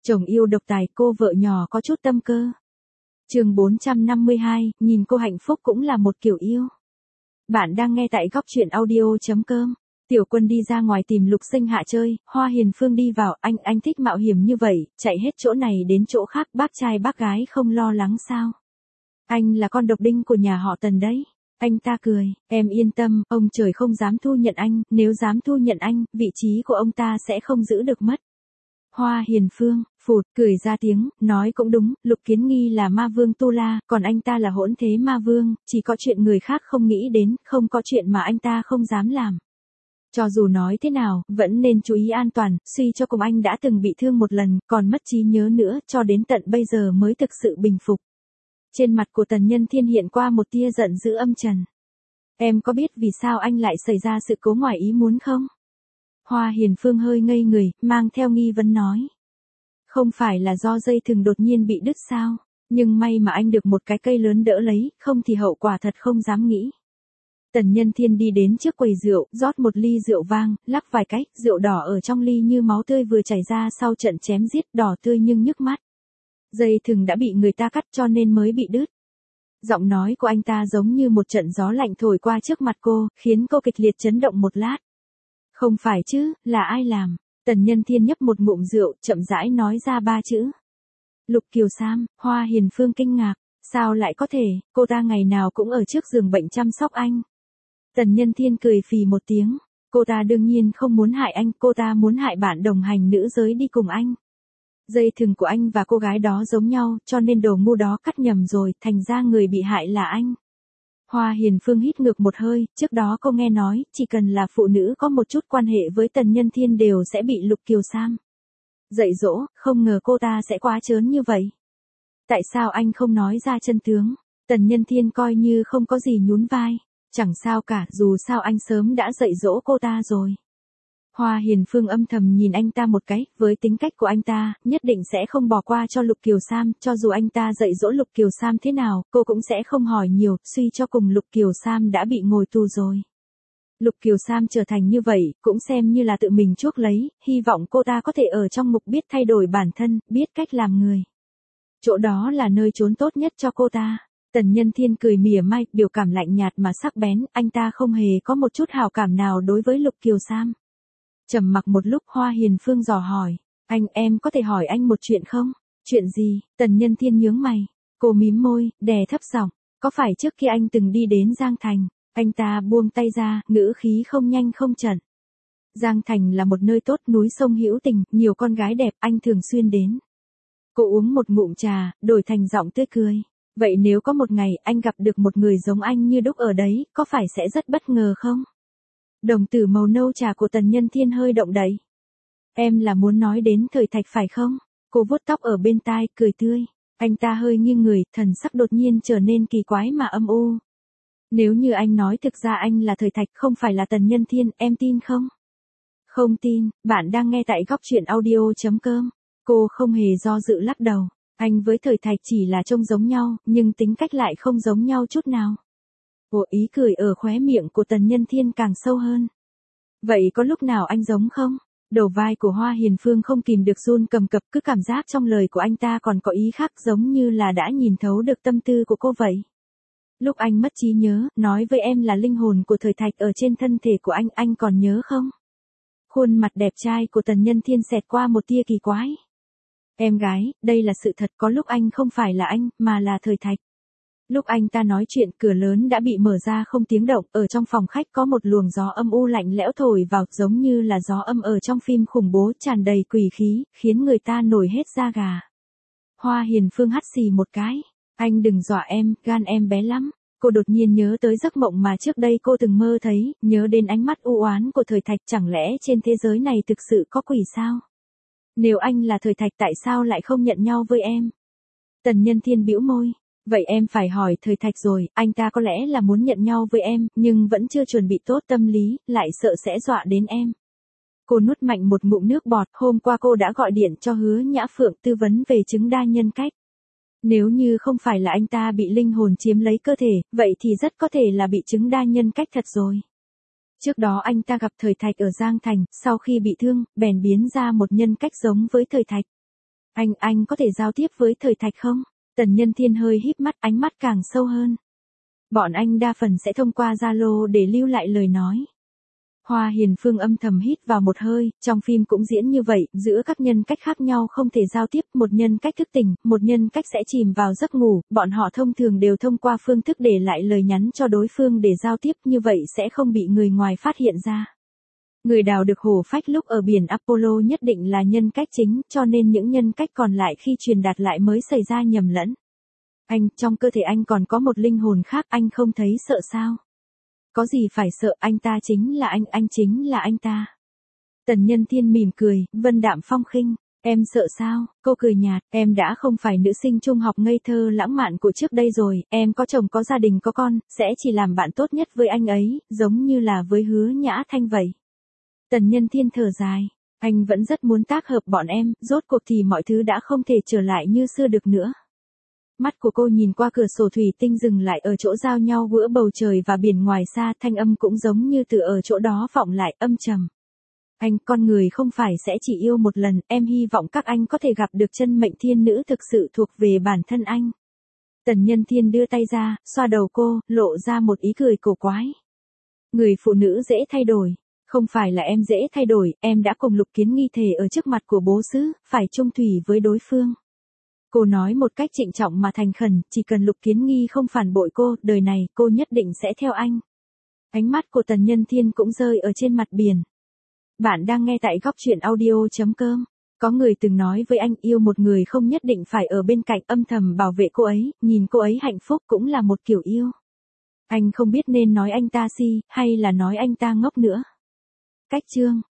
Chồng yêu độc tài, cô vợ nhỏ có chút tâm cơ. Chương 452, nhìn cô hạnh phúc cũng là một kiểu yêu. Bạn đang nghe tại góc truyện audio.com. Tiểu Quân đi ra ngoài tìm Lục Sinh Hạ chơi, Hoa Hiền Phương đi vào, anh thích mạo hiểm như vậy, chạy hết chỗ này đến chỗ khác, bác trai bác gái không lo lắng sao? Anh là con độc đinh của nhà họ Tần đấy. Anh ta cười, em yên tâm, ông trời không dám thu nhận anh, nếu dám thu nhận anh, vị trí của ông ta sẽ không giữ được mất. Hoa Hiền Phương, phụt, cười ra tiếng, nói cũng đúng, Lục Kiến Nghi là ma vương Tu La, còn anh ta là hỗn thế ma vương, chỉ có chuyện người khác không nghĩ đến, không có chuyện mà anh ta không dám làm. Cho dù nói thế nào, vẫn nên chú ý an toàn, suy cho cùng anh đã từng bị thương một lần, còn mất trí nhớ nữa, cho đến tận bây giờ mới thực sự bình phục. Trên mặt của Tần Nhân Thiên hiện qua một tia giận dữ âm trầm. Em có biết vì sao anh lại xảy ra sự cố ngoài ý muốn không? Hoa Hiền Phương hơi ngây người, mang theo nghi vấn nói. Không phải là do dây thừng đột nhiên bị đứt sao, nhưng may mà anh được một cái cây lớn đỡ lấy, không thì hậu quả thật không dám nghĩ. Tần Nhân Thiên đi đến trước quầy rượu, rót một ly rượu vang, lắc vài cái, rượu đỏ ở trong ly như máu tươi vừa chảy ra sau trận chém giết, đỏ tươi nhưng nhức mắt. Dây thừng đã bị người ta cắt cho nên mới bị đứt. Giọng nói của anh ta giống như một trận gió lạnh thổi qua trước mặt cô, khiến cô kịch liệt chấn động một lát. Không phải chứ, là ai làm? Tần Nhân Thiên nhấp một ngụm rượu, chậm rãi nói ra ba chữ. Lục Kiều Sam. Hoa Hiền Phương kinh ngạc, sao lại có thể, cô ta ngày nào cũng ở trước giường bệnh chăm sóc anh. Tần Nhân Thiên cười phì một tiếng, cô ta đương nhiên không muốn hại anh, cô ta muốn hại bạn đồng hành nữ giới đi cùng anh. Dây thừng của anh và cô gái đó giống nhau, cho nên đồ ngu đó cắt nhầm rồi, thành ra người bị hại là anh. Hoa Hiền Phương hít ngược một hơi, trước đó cô nghe nói, chỉ cần là phụ nữ có một chút quan hệ với Tần Nhân Thiên đều sẽ bị Lục Kiều Sam dạy dỗ, không ngờ cô ta sẽ quá trớn như vậy. Tại sao anh không nói ra chân tướng? Tần Nhân Thiên coi như không có gì nhún vai. Chẳng sao cả, dù sao anh sớm đã dạy dỗ cô ta rồi. Hoa Hiền Phương âm thầm nhìn anh ta một cái, với tính cách của anh ta, nhất định sẽ không bỏ qua cho Lục Kiều Sam, cho dù anh ta dạy dỗ Lục Kiều Sam thế nào, cô cũng sẽ không hỏi nhiều, suy cho cùng Lục Kiều Sam đã bị ngồi tù rồi. Lục Kiều Sam trở thành như vậy, cũng xem như là tự mình chuốc lấy, hy vọng cô ta có thể ở trong mục biết thay đổi bản thân, biết cách làm người. Chỗ đó là nơi trốn tốt nhất cho cô ta. Tần Nhân Thiên cười mỉa mai, biểu cảm lạnh nhạt mà sắc bén, anh ta không hề có một chút hảo cảm nào đối với Lục Kiều Sam. Trầm mặc một lúc, Hoa Hiền Phương dò hỏi, em có thể hỏi anh một chuyện không? Chuyện gì? Tần Nhân Thiên nhướng mày, cô mím môi, đè thấp giọng, có phải trước khi anh từng đi đến Giang Thành? Anh ta buông tay ra, ngữ khí không nhanh không chậm. Giang Thành là một nơi tốt, núi sông hữu tình, nhiều con gái đẹp, anh thường xuyên đến. Cô uống một ngụm trà, đổi thành giọng tươi cười. Vậy nếu có một ngày anh gặp được một người giống anh như đúc ở đấy, có phải sẽ rất bất ngờ không? Đồng tử màu nâu trà của Tần Nhân Thiên hơi động đậy. Em là muốn nói đến Thời Thạch phải không? Cô vuốt tóc ở bên tai, cười tươi. Anh ta hơi nghiêng người, thần sắc đột nhiên trở nên kỳ quái mà âm u. Nếu như anh nói thực ra anh là Thời Thạch không phải là Tần Nhân Thiên, em tin không? Không tin, bạn đang nghe tại góc truyện audio.com. Cô không hề do dự lắc đầu. Anh với Thời Thạch chỉ là trông giống nhau, nhưng tính cách lại không giống nhau chút nào. Ý cười ở khóe miệng của Tần Nhân Thiên càng sâu hơn. Vậy có lúc nào anh giống không? Đầu vai của Hoa Hiền Phương không kìm được run cầm cập, cứ cảm giác trong lời của anh ta còn có ý khác, giống như là đã nhìn thấu được tâm tư của cô vậy. Lúc anh mất trí nhớ, nói với em là linh hồn của Thời Thạch ở trên thân thể của anh còn nhớ không? Khuôn mặt đẹp trai của Tần Nhân Thiên xẹt qua một tia kỳ quái. Em gái, đây là sự thật, có lúc anh không phải là anh, mà là Thời Thạch. Lúc anh ta nói chuyện, cửa lớn đã bị mở ra không tiếng động, ở trong phòng khách có một luồng gió âm u lạnh lẽo thổi vào, giống như là gió âm ở trong phim khủng bố, tràn đầy quỷ khí, khiến người ta nổi hết da gà. Hoa Hiền Phương hắt xì một cái. Anh đừng dọa em, gan em bé lắm. Cô đột nhiên nhớ tới giấc mộng mà trước đây cô từng mơ thấy, nhớ đến ánh mắt u oán của Thời Thạch, chẳng lẽ trên thế giới này thực sự có quỷ sao? Nếu anh là Thời Thạch tại sao lại không nhận nhau với em? Tần Nhân Thiên bĩu môi. Vậy em phải hỏi Thời Thạch rồi, anh ta có lẽ là muốn nhận nhau với em, nhưng vẫn chưa chuẩn bị tốt tâm lý, lại sợ sẽ dọa đến em. Cô nuốt mạnh một ngụm nước bọt, hôm qua cô đã gọi điện cho Hứa Nhã Phượng tư vấn về chứng đa nhân cách. Nếu như không phải là anh ta bị linh hồn chiếm lấy cơ thể, vậy thì rất có thể là bị chứng đa nhân cách thật rồi. Trước đó anh ta gặp Thời Thạch ở Giang Thành, sau khi bị thương, bèn biến ra một nhân cách giống với Thời Thạch. Anh có thể giao tiếp với Thời Thạch không? Tần Nhân Thiên hơi híp mắt, ánh mắt càng sâu hơn. Bọn anh đa phần sẽ thông qua Zalo để lưu lại lời nói. Hoa Hiền Phương âm thầm hít vào một hơi, trong phim cũng diễn như vậy, giữa các nhân cách khác nhau không thể giao tiếp, một nhân cách thức tỉnh, một nhân cách sẽ chìm vào giấc ngủ, bọn họ thông thường đều thông qua phương thức để lại lời nhắn cho đối phương để giao tiếp, như vậy sẽ không bị người ngoài phát hiện ra. Người đào được hổ phách lúc ở biển Apollo nhất định là nhân cách chính, cho nên những nhân cách còn lại khi truyền đạt lại mới xảy ra nhầm lẫn. Anh, trong cơ thể anh còn có một linh hồn khác, anh không thấy sợ sao? Có gì phải sợ, anh ta chính là anh chính là anh ta. Tần Nhân Thiên mỉm cười, vân đạm phong khinh. Em sợ sao? Cô cười nhạt, em đã không phải nữ sinh trung học ngây thơ lãng mạn của trước đây rồi, em có chồng có gia đình có con, sẽ chỉ làm bạn tốt nhất với anh ấy, giống như là với Hứa Nhã Thanh vậy. Tần Nhân Thiên thở dài, anh vẫn rất muốn tác hợp bọn em, rốt cuộc thì mọi thứ đã không thể trở lại như xưa được nữa. Mắt của cô nhìn qua cửa sổ thủy tinh dừng lại ở chỗ giao nhau giữa bầu trời và biển ngoài xa, thanh âm cũng giống như từ ở chỗ đó vọng lại, âm trầm. Anh, con người không phải sẽ chỉ yêu một lần, em hy vọng các anh có thể gặp được chân mệnh thiên nữ thực sự thuộc về bản thân anh. Tần Nhân Thiên đưa tay ra, xoa đầu cô, lộ ra một ý cười cổ quái. Người phụ nữ dễ thay đổi. Không phải là em dễ thay đổi, em đã cùng Lục Kiến Nghi thề ở trước mặt của bố xứ, phải chung thủy với đối phương. Cô nói một cách trịnh trọng mà thành khẩn, chỉ cần Lục Kiến Nghi không phản bội cô, đời này cô nhất định sẽ theo anh. Ánh mắt của Tần Nhân Thiên cũng rơi ở trên mặt biển. Bạn đang nghe tại góc truyện audio.com. Có người từng nói với anh, yêu một người không nhất định phải ở bên cạnh, âm thầm bảo vệ cô ấy, nhìn cô ấy hạnh phúc cũng là một kiểu yêu. Anh không biết nên nói anh ta si, hay là nói anh ta ngốc nữa. Cách chương